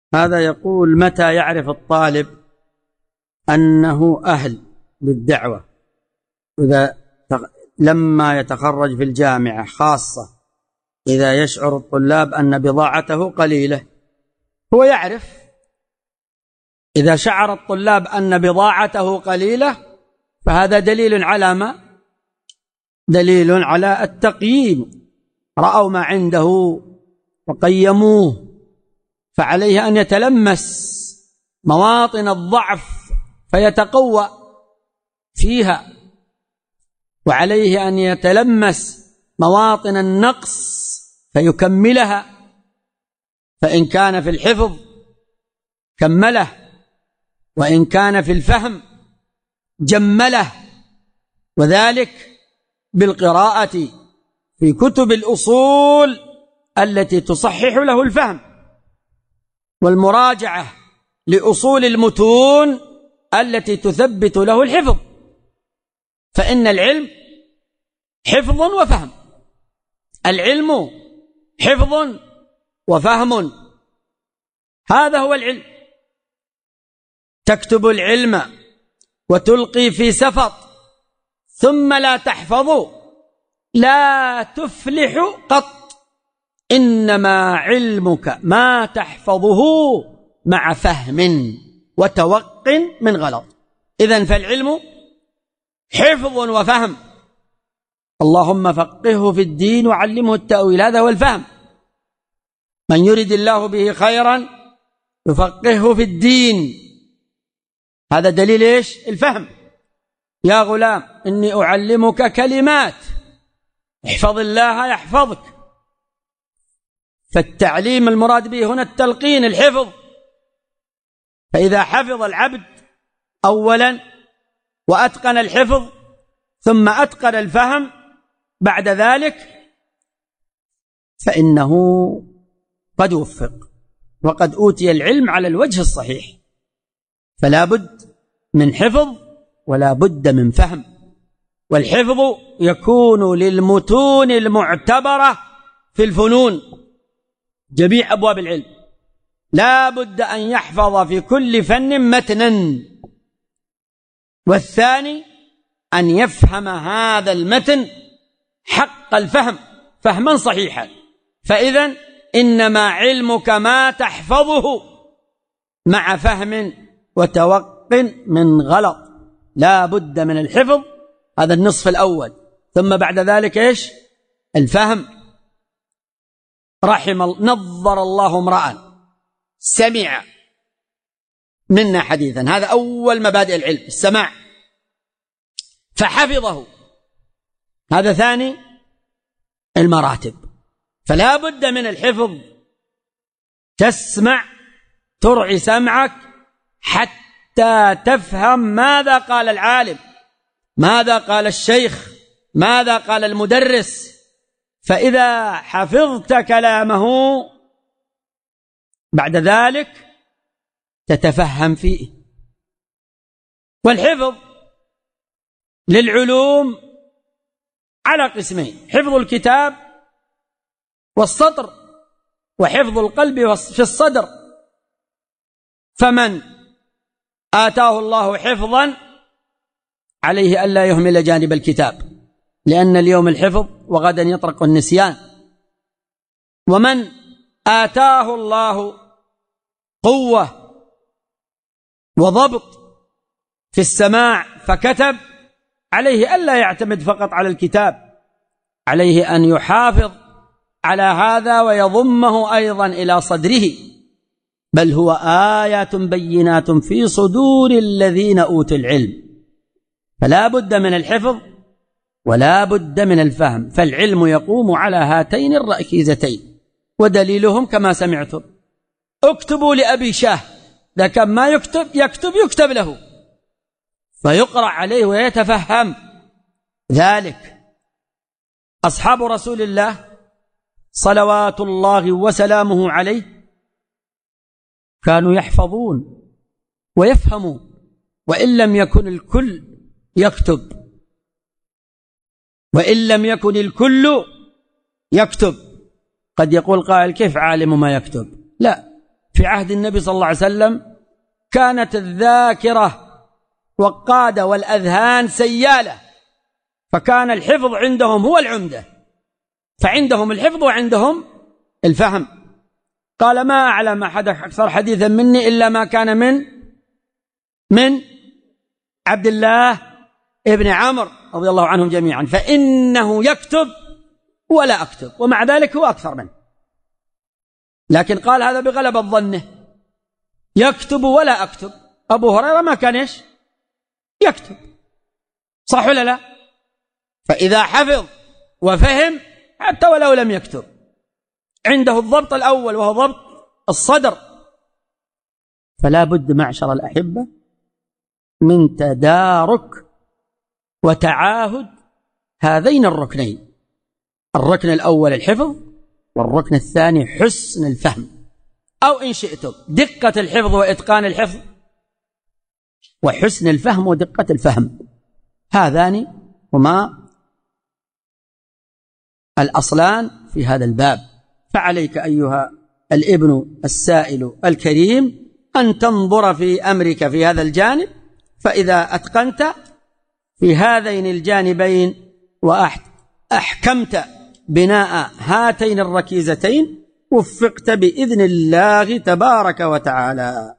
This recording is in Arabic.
هذا يقول: متى يعرف الطالب أنه أهل للدعوة؟ لما يتخرج في الجامعة، خاصة إذا يشعر الطلاب أن بضاعته قليلة. هو يعرف، إذا شعر الطلاب أن بضاعته قليلة فهذا دليل على ما؟ دليل على التقييم، رأوا ما عنده وقيموه، فعليه أن يتلمس مواطن الضعف فيتقوى فيها، وعليه أن يتلمس مواطن النقص فيكملها، فإن كان في الحفظ كمله، وإن كان في الفهم جمله، وذلك بالقراءة في كتب الأصول التي تصحح له الفهم، والمراجعة لأصول المتون التي تثبت له الحفظ، فإن العلم حفظ وفهم، العلم حفظ وفهم، هذا هو العلم. تكتب العلم وتلقي في سفط ثم لا تحفظ لا تفلح قط، إنما علمك ما تحفظه مع فهم وتوق من غلط. إذن فالعلم حفظ وفهم. اللهم فقهه في الدين وعلمه التأويل، هذا هو الفهم. من يرد الله به خيرا يفقهه في الدين، هذا دليل إيش؟ الفهم. يا غلام إني أعلمك كلمات، احفظ الله يحفظك. فالتعليم المراد به هنا التلقين، الحفظ. فإذا حفظ العبد أولا وأتقن الحفظ ثم أتقن الفهم بعد ذلك فإنه قد وفق وقد أوتي العلم على الوجه الصحيح. فلا بد من حفظ ولا بد من فهم، والحفظ يكون للمتون المعتبرة في الفنون، جميع أبواب العلم لا بد أن يحفظ في كل فن متنا، والثاني أن يفهم هذا المتن حق الفهم فهما صحيحا. فإذن إنما علمك ما تحفظه مع فهم وتوق من غلط، لا بد من الحفظ، هذا النصف الأول، ثم بعد ذلك إيش؟ الفهم. نظر الله امرأ سمع منا حديثا، هذا أول مبادئ العلم، السماع، فحفظه، هذا ثاني المراتب. فلا بد من الحفظ، تسمع، ترعي سمعك حتى تفهم ماذا قال العالم، ماذا قال الشيخ، ماذا قال المدرس. فإذا حفظت كلامه بعد ذلك تتفهم فيه. والحفظ للعلوم على قسمين: حفظ الكتاب والسطر، وحفظ القلب في الصدر. فمن آتاه الله حفظا عليه ألا يهمل جانب الكتاب، لأن اليوم الحفظ وغدا يطرق النسيان. ومن آتاه الله قوة وضبط في السماع فكتب، عليه ألا يعتمد فقط على الكتاب، عليه أن يحافظ على هذا ويضمه أيضا إلى صدره، بل هو آيات بينات في صدور الذين أوتوا العلم. فلا بد من الحفظ ولا بد من الفهم، فالعلم يقوم على هاتين الركيزتين، ودليلهم كما سمعتم: اكتبوا لأبي شاه، إذا كان ما يكتب له فيقرأ عليه ويتفهم ذلك. أصحاب رسول الله صلوات الله وسلامه عليه كانوا يحفظون ويفهمون، وإن لم يكن الكل يكتب، وإن لم يكن الكل يكتب. قد يقول قائل: كيف عالم ما يكتب؟ لا، في عهد النبي صلى الله عليه وسلم كانت الذاكرة وقادة والأذهان سيالة، فكان الحفظ عندهم هو العمدة، فعندهم الحفظ وعندهم الفهم. قال ما أعلم أحد أكثر حديثا مني إلا ما كان من عبد الله ابن عمرو رضي الله عنهم جميعا، فإنه يكتب ولا أكتب، ومع ذلك هو أكثر منه، لكن قال هذا بغلبة ظنه، يكتب ولا أكتب. أبو هريرة ما كان إيش يكتب، صح ولا لا؟ فإذا حفظ وفهم حتى ولو لم يكتب عنده الضبط الأول وهو ضبط الصدر. فلا بد معشر الأحبة من تدارك وتعاهد هذين الركنين، الركن الأول الحفظ، والركن الثاني حسن الفهم، أو إن شئتم دقة الحفظ وإتقان الحفظ، وحسن الفهم ودقة الفهم، هذان هما الأصلان في هذا الباب. فعليك أيها الابن السائل الكريم أن تنظر في أمرك في هذا الجانب، فإذا أتقنت في هذين الجانبين وأحكمت بناء هاتين الركيزتين وفقت بإذن الله تبارك وتعالى.